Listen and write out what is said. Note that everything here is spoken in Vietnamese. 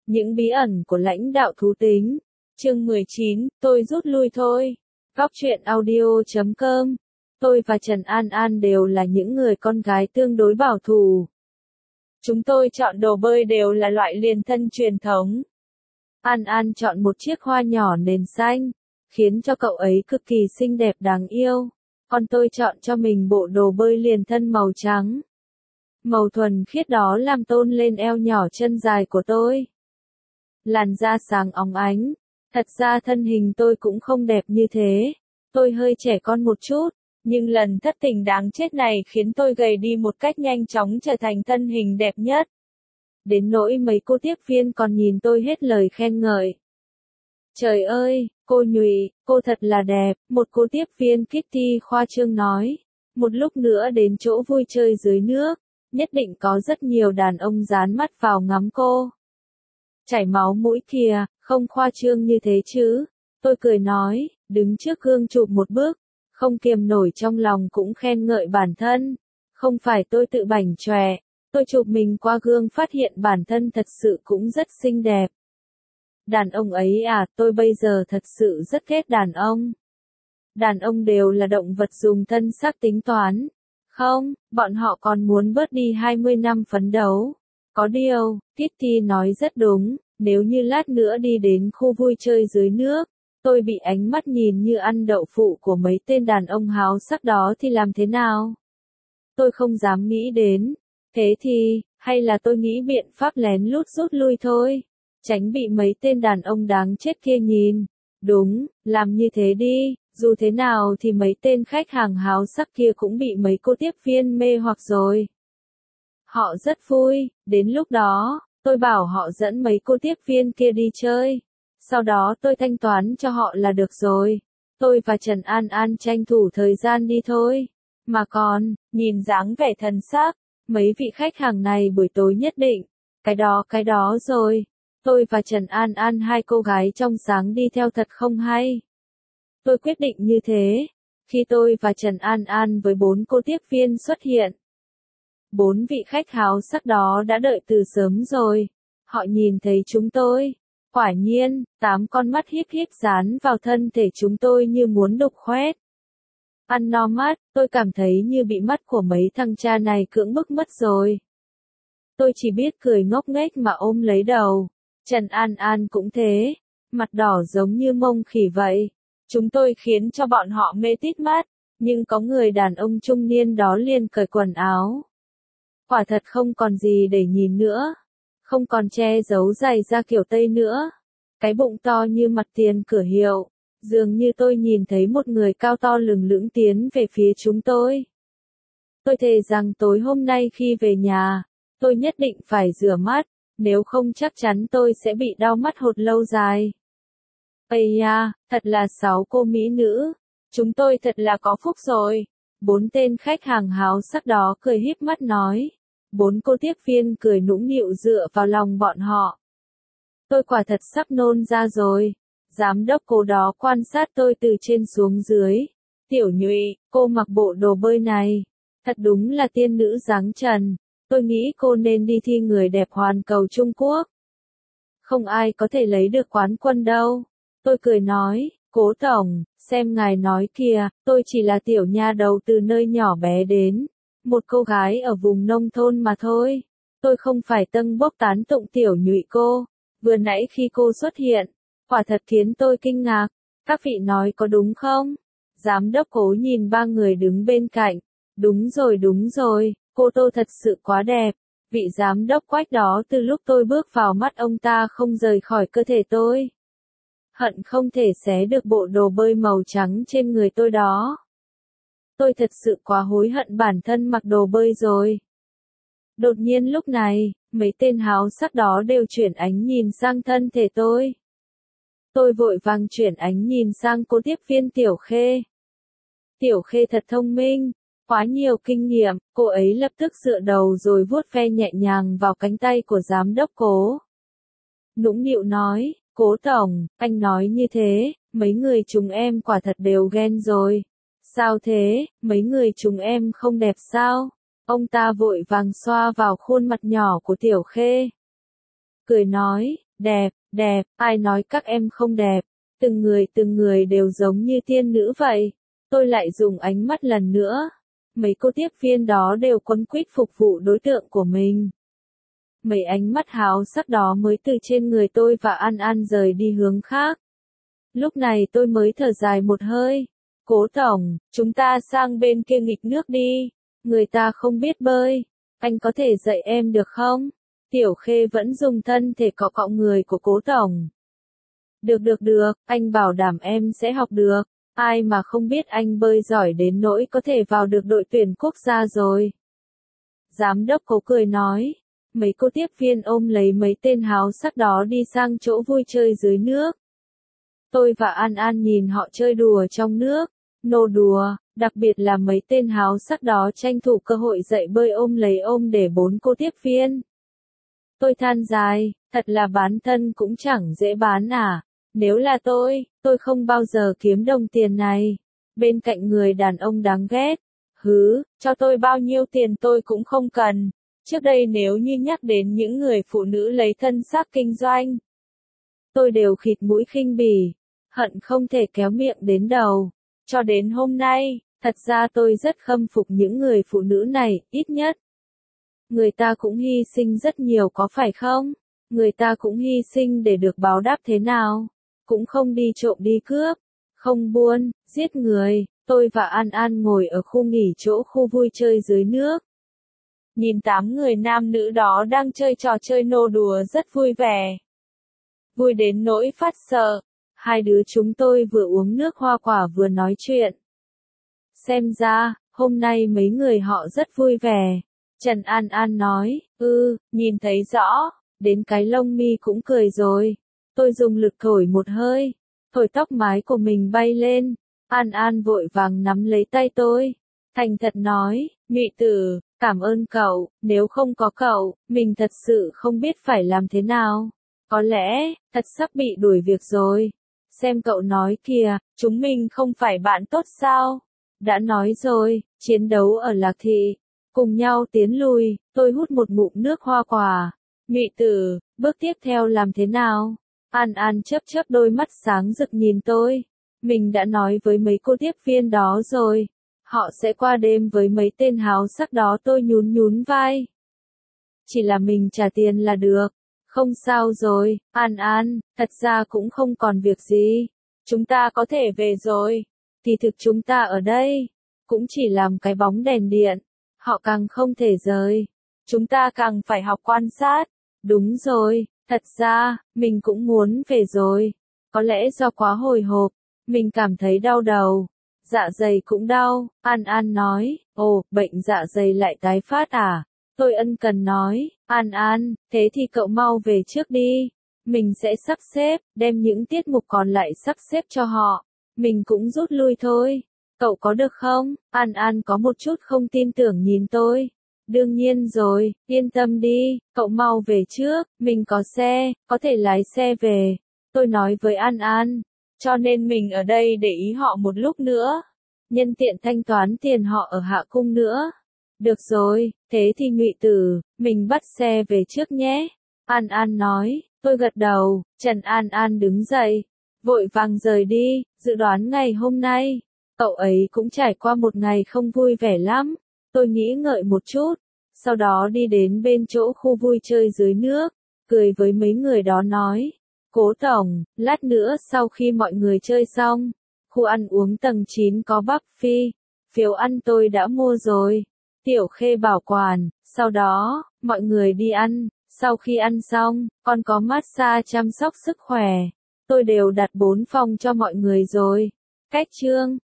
Những bí ẩn của lãnh đạo thú tính. Chương 19, tôi rút lui thôi. Góc truyện audio.com. Tôi và Trần An An đều là những người con gái tương đối bảo thủ. Chúng tôi chọn đồ bơi đều là loại liền thân truyền thống. An An chọn một chiếc hoa nhỏ nền xanh, khiến cho cậu ấy cực kỳ xinh đẹp đáng yêu. Còn tôi chọn cho mình bộ đồ bơi liền thân màu trắng. Màu thuần khiết đó làm tôn lên eo nhỏ chân dài của tôi. Làn da sáng óng ánh. Thật ra thân hình tôi cũng không đẹp như thế. Tôi hơi trẻ con một chút, nhưng lần thất tình đáng chết này khiến tôi gầy đi một cách nhanh chóng trở thành thân hình đẹp nhất. Đến nỗi mấy cô tiếp viên còn nhìn tôi hết lời khen ngợi. Trời ơi, cô Nhụy, cô thật là đẹp, một cô tiếp viên Kitty khoa trương nói. Một lúc nữa đến chỗ vui chơi dưới nước, nhất định có rất nhiều đàn ông dán mắt vào ngắm cô. Chảy máu mũi kìa, không khoa trương như thế chứ. Tôi cười nói, đứng trước gương chụp một bức, không kiềm nổi trong lòng cũng khen ngợi bản thân. Không phải tôi tự bảnh chòe, tôi chụp mình qua gương phát hiện bản thân thật sự cũng rất xinh đẹp. Đàn ông ấy à, tôi bây giờ thật sự rất ghét đàn ông. Đàn ông đều là động vật dùng thân xác tính toán. Không, bọn họ còn muốn bớt đi 20 năm phấn đấu. Có điều, Kitty nói rất đúng, nếu như lát nữa đi đến khu vui chơi dưới nước, tôi bị ánh mắt nhìn như ăn đậu phụ của mấy tên đàn ông háo sắc đó thì làm thế nào? Tôi không dám nghĩ đến. Thế thì, hay là tôi nghĩ biện pháp lén lút rút lui thôi, tránh bị mấy tên đàn ông đáng chết kia nhìn. Đúng, làm như thế đi, dù thế nào thì mấy tên khách hàng háo sắc kia cũng bị mấy cô tiếp viên mê hoặc rồi. Họ rất vui, đến lúc đó, tôi bảo họ dẫn mấy cô tiếp viên kia đi chơi. Sau đó tôi thanh toán cho họ là được rồi. Tôi và Trần An An tranh thủ thời gian đi thôi. Mà còn, nhìn dáng vẻ thần sắc, mấy vị khách hàng này buổi tối nhất định. Cái đó rồi. Tôi và Trần An An hai cô gái trong sáng đi theo thật không hay. Tôi quyết định như thế. Khi tôi và Trần An An với 4 cô tiếp viên xuất hiện. 4 vị khách háo sắc đó đã đợi từ sớm rồi. Họ nhìn thấy chúng tôi. Quả nhiên, 8 con mắt híp híp dán vào thân thể chúng tôi như muốn đục khoét. Ăn no mắt, tôi cảm thấy như bị mắt của mấy thằng cha này cưỡng bức mất rồi. Tôi chỉ biết cười ngốc nghếch mà ôm lấy đầu. Trần An An cũng thế, mặt đỏ giống như mông khỉ vậy. Chúng tôi khiến cho bọn họ mê tít mắt, nhưng có người đàn ông trung niên đó liền cởi quần áo. Quả thật không còn gì để nhìn nữa. Không còn che giấu giày da kiểu Tây nữa. Cái bụng to như mặt tiền cửa hiệu. Dường như tôi nhìn thấy một người cao to lừng lững tiến về phía chúng tôi. Tôi thề rằng tối hôm nay khi về nhà, tôi nhất định phải rửa mắt, nếu không chắc chắn tôi sẽ bị đau mắt hột lâu dài. Ây da, thật là 6 cô mỹ nữ. Chúng tôi thật là có phúc rồi. 4 tên khách hàng háo sắc đó cười híp mắt nói. 4 cô tiếp viên cười nũng nịu dựa vào lòng bọn họ. Tôi quả thật sắp nôn ra rồi. Giám đốc cô đó quan sát tôi từ trên xuống dưới. Tiểu Nhụy, cô mặc bộ đồ bơi này. Thật đúng là tiên nữ dáng trần. Tôi nghĩ cô nên đi thi người đẹp hoàn cầu Trung Quốc. Không ai có thể lấy được quán quân đâu. Tôi cười nói, cố tổng, xem ngài nói kìa, tôi chỉ là tiểu nha đầu từ nơi nhỏ bé đến. Một cô gái ở vùng nông thôn mà thôi. Tôi không phải tâng bốc tán tụng Tiểu Nhụy cô. Vừa nãy khi cô xuất hiện, quả thật khiến tôi kinh ngạc. Các vị nói có đúng không? Giám đốc Cố nhìn 3 người đứng bên cạnh. Đúng rồi, cô Tô thật sự quá đẹp. Vị giám đốc Quách đó từ lúc tôi bước vào mắt ông ta không rời khỏi cơ thể tôi. Hận không thể xé được bộ đồ bơi màu trắng trên người tôi đó. Tôi thật sự quá hối hận bản thân mặc đồ bơi rồi. Đột nhiên lúc này, mấy tên háo sắc đó đều chuyển ánh nhìn sang thân thể tôi. Tôi vội vàng chuyển ánh nhìn sang cô tiếp viên Tiểu Khê. Tiểu Khê thật thông minh, quá nhiều kinh nghiệm, cô ấy lập tức dựa đầu rồi vuốt ve nhẹ nhàng vào cánh tay của giám đốc Cố. Nũng nịu nói, Cố tổng, anh nói như thế, mấy người chúng em quả thật đều ghen rồi. Sao thế, mấy người chúng em không đẹp sao? Ông ta vội vàng xoa vào khuôn mặt nhỏ của Tiểu Khê. Cười nói, Đẹp, đẹp, ai nói các em không đẹp, từng người đều giống như tiên nữ vậy. Tôi lại dùng ánh mắt lần nữa. Mấy cô tiếp viên đó đều quấn quýt phục vụ đối tượng của mình. Mấy ánh mắt háo sắc đó mới từ trên người tôi và An An rời đi hướng khác. Lúc này tôi mới thở dài một hơi. Cố tổng, chúng ta sang bên kia nghịch nước đi. Người ta không biết bơi. Anh có thể dạy em được không? Tiểu Khê vẫn dùng thân thể cọ cọ người của cố tổng. Được, anh bảo đảm em sẽ học được. Ai mà không biết anh bơi giỏi đến nỗi có thể vào được đội tuyển quốc gia rồi. Giám đốc Cố cười nói. Mấy cô tiếp viên ôm lấy mấy tên háo sắc đó đi sang chỗ vui chơi dưới nước. Tôi và An An nhìn họ chơi đùa trong nước. Nô đùa, đặc biệt là mấy tên háo sắc đó tranh thủ cơ hội dạy bơi ôm lấy ôm để 4 cô tiếp viên. Tôi than dài, thật là bán thân cũng chẳng dễ bán à. Nếu là tôi không bao giờ kiếm đồng tiền này. Bên cạnh người đàn ông đáng ghét. Hứ, cho tôi bao nhiêu tiền tôi cũng không cần. Trước đây nếu như nhắc đến những người phụ nữ lấy thân xác kinh doanh, tôi đều khịt mũi khinh bỉ, hận không thể kéo miệng đến đầu. Cho đến hôm nay, thật ra tôi rất khâm phục những người phụ nữ này, ít nhất. Người ta cũng hy sinh rất nhiều có phải không? Người ta cũng hy sinh để được báo đáp thế nào? Cũng không đi trộm đi cướp, không buôn, giết người. Tôi và An An ngồi ở khu nghỉ chỗ khu vui chơi dưới nước. Nhìn 8 người nam nữ đó đang chơi trò chơi nô đùa rất vui vẻ. Vui đến nỗi phát sợ. Hai đứa chúng tôi vừa uống nước hoa quả vừa nói chuyện. Xem ra, hôm nay mấy người họ rất vui vẻ. Trần An An nói, nhìn thấy rõ, đến cái lông mi cũng cười rồi. Tôi dùng lực thổi một hơi, thổi tóc mái của mình bay lên. An An vội vàng nắm lấy tay tôi. Thành thật nói, Nhụy Tử, cảm ơn cậu, nếu không có cậu, mình thật sự không biết phải làm thế nào. Có lẽ, thật sắp bị đuổi việc rồi. Xem cậu nói kìa, chúng mình không phải bạn tốt sao? Đã nói rồi, chiến đấu ở Lạc Thị. Cùng nhau tiến lùi, tôi hút một ngụm nước hoa quả. Nhụy Tử, bước tiếp theo làm thế nào? An An chớp đôi mắt sáng rực nhìn tôi. Mình đã nói với mấy cô tiếp viên đó rồi. Họ sẽ qua đêm với mấy tên háo sắc đó. Tôi nhún vai. Chỉ là mình trả tiền là được. Không sao rồi, An An, thật ra cũng không còn việc gì. Chúng ta có thể về rồi. Thì thực chúng ta ở đây, cũng chỉ làm cái bóng đèn điện. Họ càng không thể rời. Chúng ta càng phải học quan sát. Đúng rồi, thật ra, mình cũng muốn về rồi. Có lẽ do quá hồi hộp, mình cảm thấy đau đầu. Dạ dày cũng đau, An An nói. Ồ, bệnh dạ dày lại tái phát à? Tôi ân cần nói, An An, thế thì cậu mau về trước đi. Mình sẽ sắp xếp, đem những tiết mục còn lại sắp xếp cho họ. Mình cũng rút lui thôi. Cậu có được không? An An có một chút không tin tưởng nhìn tôi. Đương nhiên rồi, yên tâm đi, cậu mau về trước, mình có xe, có thể lái xe về. Tôi nói với An An, cho nên mình ở đây để ý họ một lúc nữa. Nhân tiện thanh toán tiền họ ở Hạ Cung nữa. Được rồi, thế thì Nhụy Tử, mình bắt xe về trước nhé. An An nói, tôi gật đầu. Trần An An đứng dậy, vội vàng rời đi. Dự đoán ngày hôm nay, cậu ấy cũng trải qua một ngày không vui vẻ lắm. Tôi nghĩ ngợi một chút, sau đó đi đến bên chỗ khu vui chơi dưới nước, cười với mấy người đó nói, Cố tổng, lát nữa sau khi mọi người chơi xong, khu ăn uống tầng 9 có buffet, phiếu ăn tôi đã mua rồi. Tiểu Khê bảo quản, sau đó, mọi người đi ăn, sau khi ăn xong, còn có massage chăm sóc sức khỏe. Tôi đều đặt 4 phòng cho mọi người rồi. Cách chương